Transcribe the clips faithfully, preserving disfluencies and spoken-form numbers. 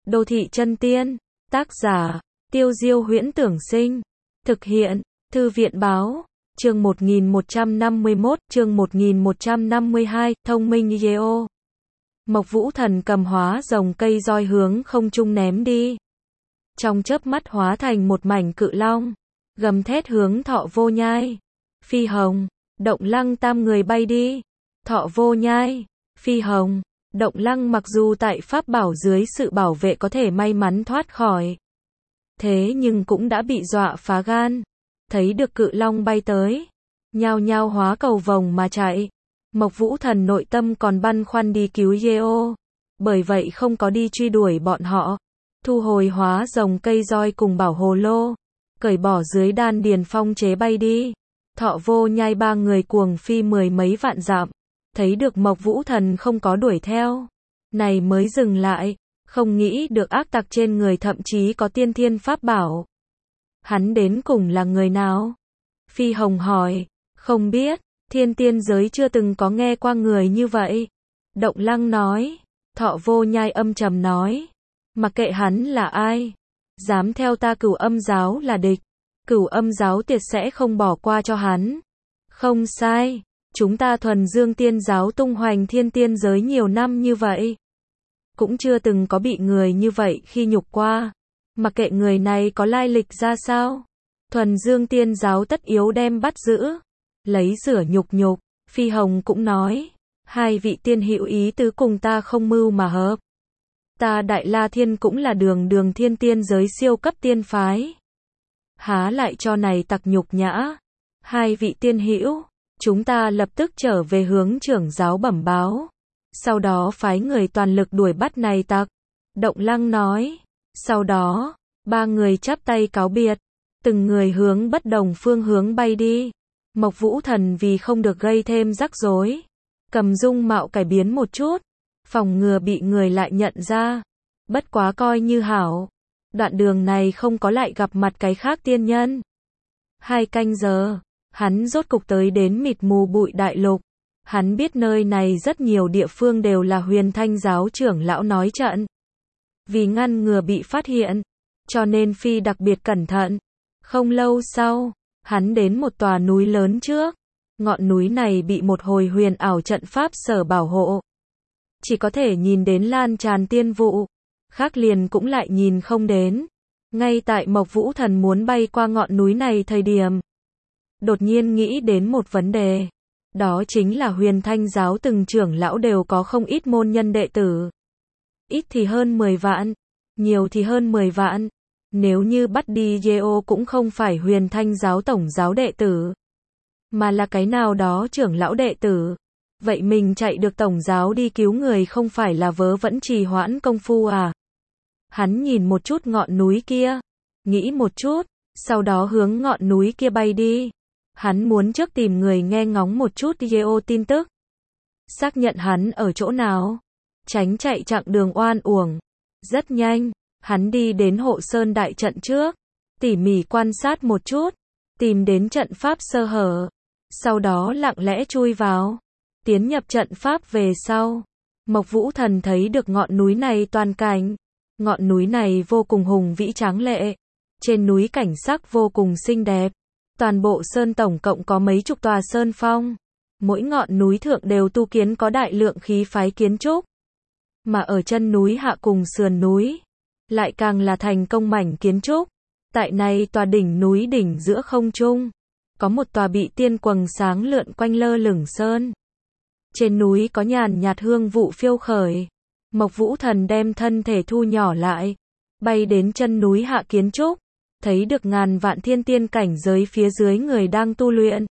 Đô thị chân tiên. Tác giả, Tiêu Diêu Huyễn Tưởng Sinh. Thực hiện, Thư viện Báo. Chương một nghìn một trăm năm mươi mốt, chương một nghìn một trăm năm mươi hai, thông minh Yeo. Mộc Vũ Thần cầm hóa rồng cây roi hướng không trung ném đi. Trong chớp mắt hóa thành một mảnh cự long, gầm thét hướng Thọ Vô Nhai. Phi Hồng, Động Lăng tam người bay đi. Thọ Vô Nhai, Phi Hồng, Động Lăng mặc dù tại pháp bảo dưới sự bảo vệ có thể may mắn thoát khỏi, thế nhưng cũng đã bị dọa phá gan. Thấy được cự long bay tới, nhao nhao hóa cầu vồng mà chạy. Mộc Vũ Thần nội tâm còn băn khoăn đi cứu Yeo, bởi vậy không có đi truy đuổi bọn họ. Thu hồi hóa rồng cây roi cùng bảo hồ lô, cởi bỏ dưới đan điền phong chế bay đi. Thọ Vô Nhai ba người cuồng phi mười mấy vạn dặm, thấy được Mộc Vũ Thần không có đuổi theo, này mới dừng lại, không nghĩ được ác tặc trên người thậm chí có tiên thiên pháp bảo. Hắn đến cùng là người nào? Phi Hồng hỏi. Không biết, thiên tiên giới chưa từng có nghe qua người như vậy. Động Lăng nói. Thọ Vô Nhai âm trầm nói. Mặc kệ hắn là ai, dám theo ta Cửu Âm giáo là địch, Cửu Âm giáo tuyệt sẽ không bỏ qua cho hắn. Không sai, chúng ta Thuần Dương Tiên giáo tung hoành thiên tiên giới nhiều năm như vậy, cũng chưa từng có bị người như vậy khi nhục qua. Mặc kệ người này có lai lịch ra sao, Thuần Dương Tiên giáo tất yếu đem bắt giữ, lấy rửa nhục nhục. Phi Hồng cũng nói, hai vị tiên hữu ý tứ cùng ta không mưu mà hợp. Ta Đại La Thiên cũng là đường đường thiên tiên giới siêu cấp tiên phái, há lại cho này tặc nhục nhã. Hai vị tiên hữu, chúng ta lập tức trở về hướng trưởng giáo bẩm báo, sau đó phái người toàn lực đuổi bắt này tặc. Động Lăng nói. Sau đó, ba người chắp tay cáo biệt, từng người hướng bất đồng phương hướng bay đi. Mộc Vũ Thần vì không được gây thêm rắc rối, cầm dung mạo cải biến một chút, phòng ngừa bị người lại nhận ra. Bất quá coi như hảo, đoạn đường này không có lại gặp mặt cái khác tiên nhân. Hai canh giờ, hắn rốt cục tới đến mịt mù bụi đại lục. Hắn biết nơi này rất nhiều địa phương đều là Huyền Thanh giáo trưởng lão nói trận. Vì ngăn ngừa bị phát hiện, cho nên phi đặc biệt cẩn thận. Không lâu sau, hắn đến một tòa núi lớn trước. Ngọn núi này bị một hồi huyền ảo trận pháp sở bảo hộ, chỉ có thể nhìn đến lan tràn tiên vụ, khác liền cũng lại nhìn không đến. Ngay tại Mộc Vũ Thần muốn bay qua ngọn núi này thời điểm, đột nhiên nghĩ đến một vấn đề. Đó chính là Huyền Thanh giáo từng trưởng lão đều có không ít môn nhân đệ tử. Ít thì hơn mười vạn, nhiều thì hơn mười vạn. Nếu như bắt đi Yeo cũng không phải Huyền Thanh giáo tổng giáo đệ tử, mà là cái nào đó trưởng lão đệ tử. Vậy mình chạy được tổng giáo đi cứu người không phải là vớ vẩn trì hoãn công phu à? Hắn nhìn một chút ngọn núi kia, nghĩ một chút, sau đó hướng ngọn núi kia bay đi. Hắn muốn trước tìm người nghe ngóng một chút Yeo tin tức, xác nhận hắn ở chỗ nào, tránh chạy chặng đường oan uổng. Rất nhanh, hắn đi đến hộ sơn đại trận trước, tỉ mỉ quan sát một chút, tìm đến trận pháp sơ hở, sau đó lặng lẽ chui vào, tiến nhập trận pháp. Về sau, Mộc Vũ Thần thấy được ngọn núi này toàn cảnh. Ngọn núi này vô cùng hùng vĩ tráng lệ, trên núi cảnh sắc vô cùng xinh đẹp. Toàn bộ sơn tổng cộng có mấy chục tòa sơn phong, mỗi ngọn núi thượng đều tu kiến có đại lượng khí phái kiến trúc, mà ở chân núi hạ cùng sườn núi, lại càng là thành công mảnh kiến trúc. Tại này tòa đỉnh núi đỉnh giữa không trung, có một tòa bị tiên quầng sáng lượn quanh lơ lửng sơn. Trên núi có nhàn nhạt hương vụ phiêu khởi. Mộc Vũ Thần đem thân thể thu nhỏ lại, bay đến chân núi hạ kiến trúc, thấy được ngàn vạn thiên tiên cảnh giới phía dưới người đang tu luyện.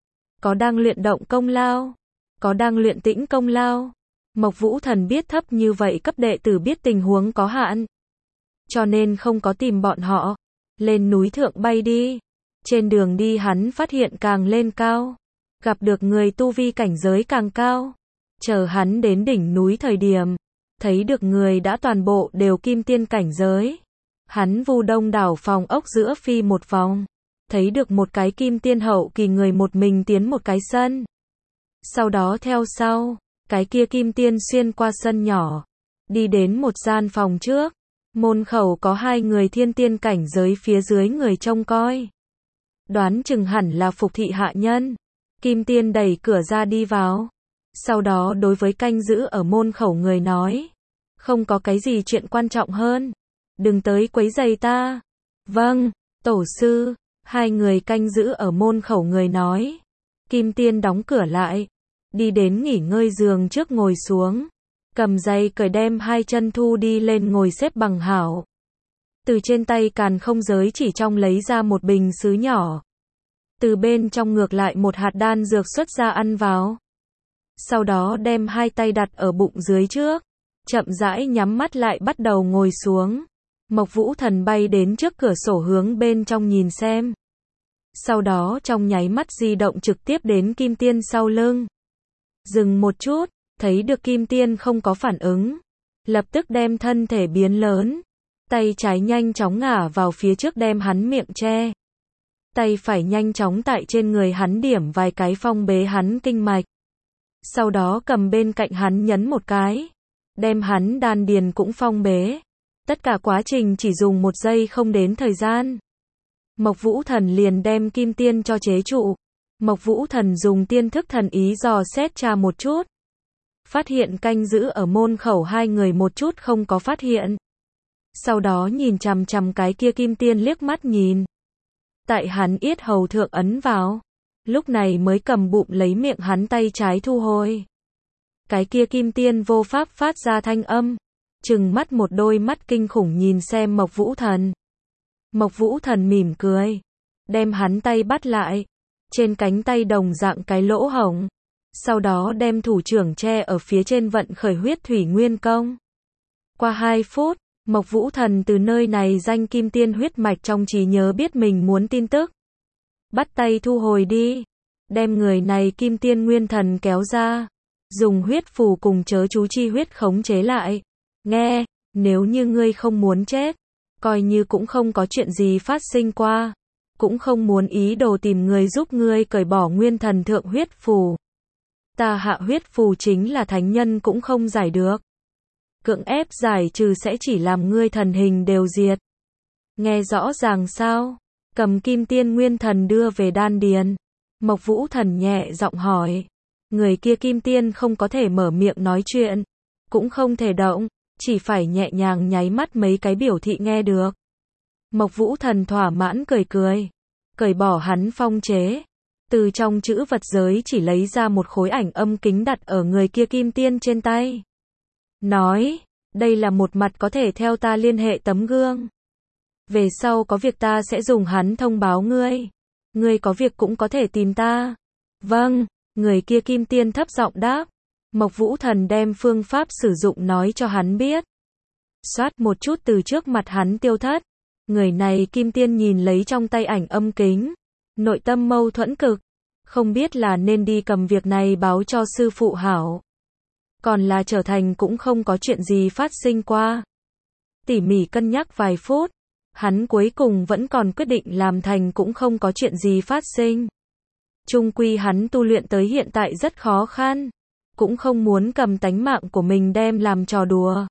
Có đang luyện động công lao, có đang luyện tĩnh công lao. Mộc Vũ Thần biết thấp như vậy cấp đệ tử biết tình huống có hạn, cho nên không có tìm bọn họ, lên núi thượng bay đi. Trên đường đi hắn phát hiện càng lên cao, gặp được người tu vi cảnh giới càng cao. Chờ hắn đến đỉnh núi thời điểm, thấy được người đã toàn bộ đều kim tiên cảnh giới. Hắn vu đông đảo phòng ốc giữa phi một vòng, thấy được một cái kim tiên hậu kỳ người một mình tiến một cái sân. Sau đó theo sau, cái kia kim tiên xuyên qua sân nhỏ, đi đến một gian phòng trước, Môn khẩu có hai người thiên tiên cảnh giới phía dưới người trông coi. Đoán chừng hẳn là phục thị hạ nhân. Kim tiên đẩy cửa ra đi vào. Sau đó đối với canh giữ ở môn khẩu người nói. Không có cái gì chuyện quan trọng hơn. Đừng tới quấy rầy ta. Vâng, tổ sư. Hai người canh giữ ở môn khẩu người nói. Kim tiên đóng cửa lại. Đi đến nghỉ ngơi giường trước ngồi xuống. Cầm giày cởi đem hai chân thu đi lên ngồi xếp bằng hảo. Từ trên tay càn không giới chỉ trong lấy ra một bình sứ nhỏ. Từ bên trong ngược lại một hạt đan dược xuất ra ăn vào. Sau đó đem hai tay đặt ở bụng dưới trước. Chậm rãi nhắm mắt lại bắt đầu ngồi xuống. Mộc Vũ Thần bay đến trước cửa sổ hướng bên trong nhìn xem. Sau đó trong nháy mắt di động trực tiếp đến Kim Tiên sau lưng. Dừng một chút, thấy được Kim Tiên không có phản ứng. Lập tức đem thân thể biến lớn. Tay trái nhanh chóng ngả vào phía trước đem hắn miệng che. Tay phải nhanh chóng tại trên người hắn điểm vài cái phong bế hắn kinh mạch. Sau đó cầm bên cạnh hắn nhấn một cái. Đem hắn đan điền cũng phong bế. Tất cả quá trình chỉ dùng một giây không đến thời gian. Mộc Vũ Thần liền đem Kim Tiên cho chế trụ. Mộc Vũ Thần dùng tiên thức thần ý dò xét tra một chút. Phát hiện canh giữ ở môn khẩu hai người một chút không có phát hiện. Sau đó nhìn chằm chằm cái kia Kim Tiên liếc mắt nhìn. Tại hắn yết hầu thượng ấn vào. Lúc này mới cầm bụng lấy miệng hắn tay trái thu hồi. Cái kia Kim Tiên vô pháp phát ra thanh âm. Trừng mắt một đôi mắt kinh khủng nhìn xem Mộc Vũ Thần. Mộc Vũ Thần mỉm cười. Đem hắn tay bắt lại. Trên cánh tay đồng dạng cái lỗ hổng. Sau đó đem thủ trưởng che ở phía trên vận khởi huyết thủy nguyên công. Qua hai phút, Mộc Vũ Thần từ nơi này danh Kim Tiên huyết mạch trong trí nhớ biết mình muốn tin tức. Bắt tay thu hồi đi. Đem người này Kim Tiên nguyên thần kéo ra. Dùng huyết phù cùng chớ chú chi huyết khống chế lại. Nghe, nếu như ngươi không muốn chết, coi như cũng không có chuyện gì phát sinh qua. Cũng không muốn ý đồ tìm người giúp ngươi cởi bỏ nguyên thần thượng huyết phù. Ta hạ huyết phù chính là thánh nhân cũng không giải được. Cưỡng ép giải trừ sẽ chỉ làm ngươi thần hình đều diệt. Nghe rõ ràng sao? Cầm Kim Tiên nguyên thần đưa về đan điền. Mộc Vũ Thần nhẹ giọng hỏi. Người kia Kim Tiên không có thể mở miệng nói chuyện. Cũng không thể động. Chỉ phải nhẹ nhàng nháy mắt mấy cái biểu thị nghe được. Mộc Vũ Thần thỏa mãn cười cười. Cởi bỏ hắn phong chế. Từ trong chữ vật giới chỉ lấy ra một khối ảnh âm kính đặt ở người kia Kim Tiên trên tay. Nói, đây là một mặt có thể theo ta liên hệ tấm gương. Về sau có việc ta sẽ dùng hắn thông báo ngươi. Ngươi có việc cũng có thể tìm ta. Vâng, người kia Kim Tiên thấp giọng đáp. Mộc Vũ Thần đem phương pháp sử dụng nói cho hắn biết. Xoát một chút từ trước mặt hắn tiêu thất. Người này Kim Tiên nhìn lấy trong tay ảnh âm kính. Nội tâm mâu thuẫn cực. Không biết là nên đi cầm việc này báo cho sư phụ hảo. Còn là trở thành cũng không có chuyện gì phát sinh qua. Tỉ mỉ cân nhắc vài phút. Hắn cuối cùng vẫn còn quyết định làm thành cũng không có chuyện gì phát sinh. Chung quy hắn tu luyện tới hiện tại rất khó khăn. Cũng không muốn cầm tánh mạng của mình đem làm trò đùa.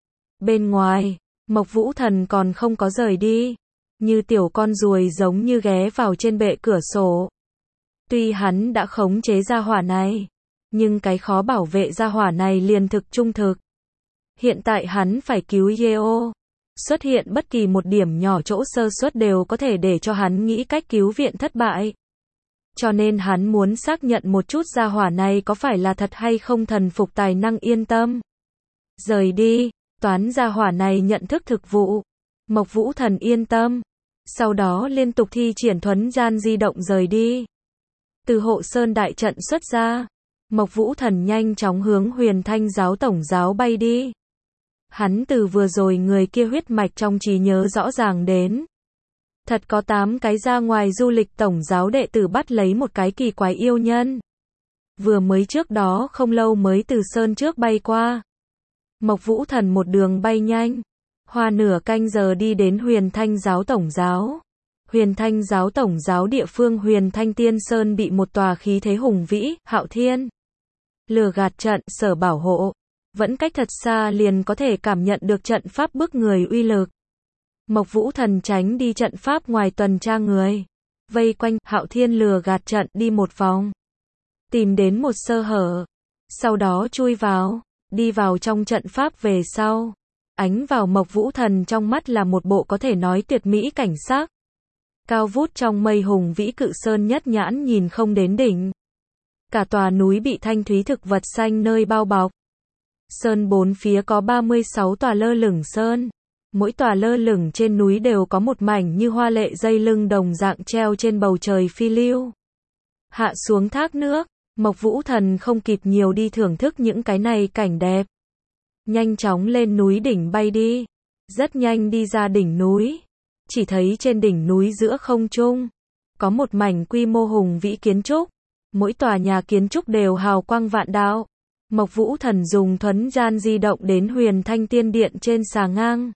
Bên ngoài, Mộc Vũ Thần còn không có rời đi. Như tiểu con ruồi giống như ghé vào trên bệ cửa sổ. Tuy hắn đã khống chế gia hỏa này. Nhưng cái khó bảo vệ gia hỏa này liền thực trung thực. Hiện tại hắn phải cứu Yeo. Xuất hiện bất kỳ một điểm nhỏ chỗ sơ suất đều có thể để cho hắn nghĩ cách cứu viện thất bại. Cho nên hắn muốn xác nhận một chút gia hỏa này có phải là thật hay không thần phục tài năng yên tâm. Rời đi, toán gia hỏa này nhận thức thực vụ. Mộc Vũ Thần yên tâm. Sau đó liên tục thi triển thuấn gian di động rời đi. Từ hộ sơn đại trận xuất ra. Mộc Vũ Thần nhanh chóng hướng Huyền Thanh giáo tổng giáo bay đi. Hắn từ vừa rồi người kia huyết mạch trong trí nhớ rõ ràng đến. Thật có tám cái ra ngoài du lịch tổng giáo đệ tử bắt lấy một cái kỳ quái yêu nhân. Vừa mới trước đó không lâu mới từ sơn trước bay qua. Mộc Vũ Thần một đường bay nhanh. Hoa nửa canh giờ đi đến Huyền Thanh giáo tổng giáo. Huyền Thanh giáo tổng giáo địa phương Huyền Thanh Tiên Sơn bị một tòa khí thế hùng vĩ, Hạo Thiên lừa gạt trận sở bảo hộ. vẫn cách thật xa liền có thể cảm nhận được trận pháp bức người uy lực. Mộc Vũ Thần tránh đi trận pháp ngoài tuần tra người, vây quanh, Hạo Thiên lừa gạt trận đi một vòng, tìm đến một sơ hở, sau đó chui vào, đi vào trong trận pháp về sau. Ánh vào Mộc Vũ Thần trong mắt là một bộ có thể nói tuyệt mỹ cảnh sắc. Cao vút trong mây hùng vĩ cự sơn nhất nhãn nhìn không đến đỉnh. Cả tòa núi bị thanh thúy thực vật xanh nơi bao bọc. Sơn bốn phía có ba mươi sáu tòa lơ lửng sơn. Mỗi tòa lơ lửng trên núi đều có một mảnh như hoa lệ dây lưng đồng dạng treo trên bầu trời phi lưu. Hạ xuống thác nước, Mộc Vũ Thần không kịp nhiều đi thưởng thức những cái này cảnh đẹp. Nhanh chóng lên núi đỉnh bay đi. Rất nhanh đi ra đỉnh núi. Chỉ thấy trên đỉnh núi giữa không trung, có một mảnh quy mô hùng vĩ kiến trúc. Mỗi tòa nhà kiến trúc đều hào quang vạn đạo. Mộc Vũ Thần dùng thuấn gian di động đến Huyền Thanh Tiên Điện trên xà ngang.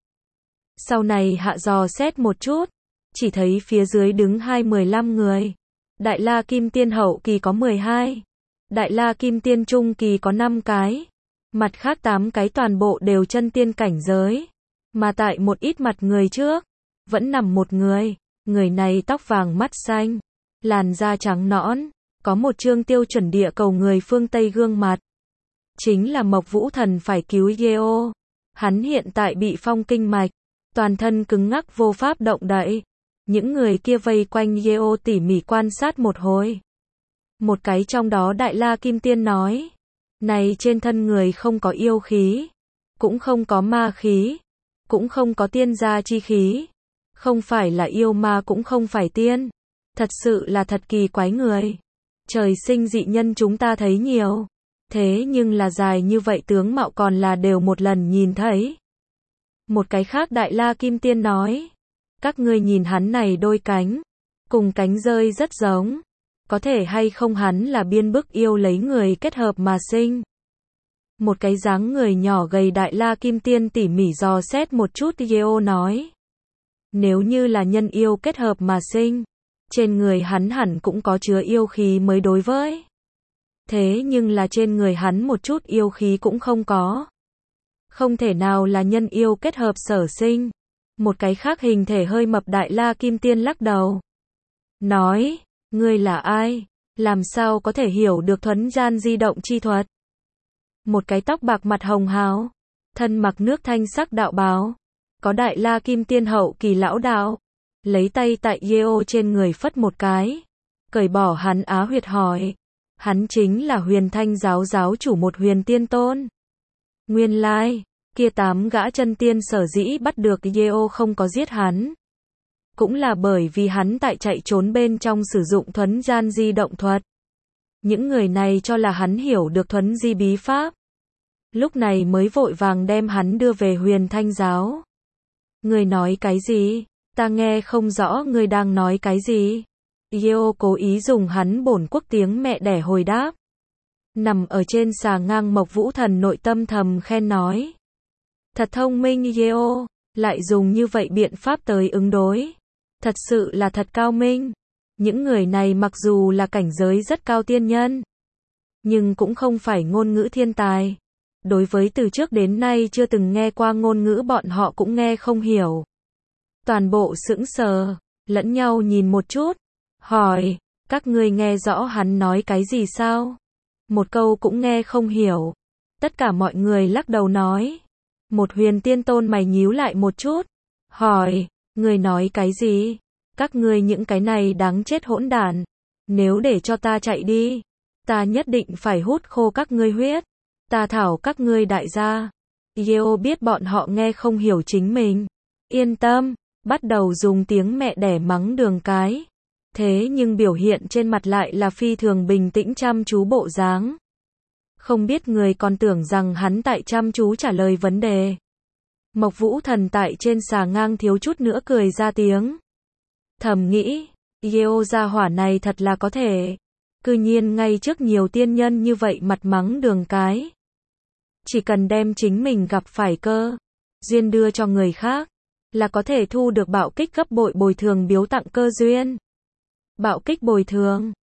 Sau này hạ dò xét một chút, chỉ thấy phía dưới đứng hai mười lăm người. Đại La Kim Tiên hậu kỳ có mười hai. Đại La Kim Tiên trung kỳ có năm cái. Mặt khác tám cái toàn bộ đều chân tiên cảnh giới. Mà tại một ít mặt người trước, vẫn nằm một người. Người này tóc vàng mắt xanh, làn da trắng nõn, có một trương tiêu chuẩn địa cầu người phương Tây gương mặt. Chính là Mộc Vũ Thần phải cứu Yeo. Hắn hiện tại bị phong kinh mạch, toàn thân cứng ngắc vô pháp động đậy. Những người kia vây quanh Yeo tỉ mỉ quan sát một hồi. Một cái trong đó Đại La Kim Tiên nói, này trên thân người không có yêu khí, cũng không có ma khí, cũng không có tiên gia chi khí, không phải là yêu ma cũng không phải tiên, thật sự là thật kỳ quái người. Trời sinh dị nhân chúng ta thấy nhiều, thế nhưng là dài như vậy tướng mạo còn là đều một lần nhìn thấy. Một cái khác Đại La Kim Tiên nói, các ngươi nhìn hắn này đôi cánh, cùng cánh rơi rất giống, có thể hay không hắn là biên bức yêu lấy người kết hợp mà sinh. Một cái dáng người nhỏ gầy Đại La Kim Tiên tỉ mỉ dò xét một chút Yeo nói, nếu như là nhân yêu kết hợp mà sinh, trên người hắn hẳn cũng có chứa yêu khí mới đối với. Thế nhưng là trên người hắn một chút yêu khí cũng không có. Không thể nào là nhân yêu kết hợp sở sinh. Một cái khác hình thể hơi mập Đại La Kim Tiên lắc đầu. Nói, ngươi là ai? Làm sao có thể hiểu được thuấn gian di động chi thuật? Một cái tóc bạc mặt hồng hào, thân mặc nước thanh sắc đạo bào. Có Đại La Kim Tiên hậu kỳ lão đạo. Lấy tay tại Yeo trên người phất một cái. Cởi bỏ hắn á huyệt hỏi. Hắn chính là Huyền Thanh giáo giáo chủ một Huyền Tiên Tôn. Nguyên lai, kia tám gã chân tiên sở dĩ bắt được Yeo không có giết hắn. Cũng là bởi vì hắn tại chạy trốn bên trong sử dụng thuấn gian di động thuật. Những người này cho là hắn hiểu được thuấn di bí pháp. Lúc này mới vội vàng đem hắn đưa về Huyền Thanh giáo. Người nói cái gì? Ta nghe không rõ người đang nói cái gì. Yeo cố ý dùng hắn bổn quốc tiếng mẹ đẻ hồi đáp. Nằm ở trên xà ngang Mộc Vũ Thần nội tâm thầm khen nói. Thật thông minh Yeo, lại dùng như vậy biện pháp tới ứng đối. Thật sự là thật cao minh. Những người này mặc dù là cảnh giới rất cao tiên nhân, nhưng cũng không phải ngôn ngữ thiên tài. Đối với từ trước đến nay chưa từng nghe qua ngôn ngữ bọn họ cũng nghe không hiểu. Toàn bộ sững sờ, lẫn nhau nhìn một chút, hỏi, các ngươi nghe rõ hắn nói cái gì sao? Một câu cũng nghe không hiểu. Tất cả mọi người lắc đầu nói. Một Huyền Tiên Tôn mày nhíu lại một chút, hỏi, người nói cái gì? Các ngươi những cái này đáng chết hỗn đản, nếu để cho ta chạy đi, ta nhất định phải hút khô các ngươi huyết, ta thảo các ngươi đại gia. Yeo biết bọn họ nghe không hiểu chính mình, yên tâm, bắt đầu dùng tiếng mẹ đẻ mắng đường cái. Thế nhưng biểu hiện trên mặt lại là phi thường bình tĩnh chăm chú bộ dáng. Không biết người còn tưởng rằng hắn tại chăm chú trả lời vấn đề. Mộc Vũ Thần tại trên xà ngang thiếu chút nữa cười ra tiếng. Thầm nghĩ, Yeo gia hỏa này thật là có thể. Cư nhiên ngay trước nhiều tiên nhân như vậy mặt mắng đường cái. Chỉ cần đem chính mình gặp phải cơ duyên đưa cho người khác, là có thể thu được bạo kích gấp bội bồi thường biếu tặng cơ duyên. Bạo kích bồi thường,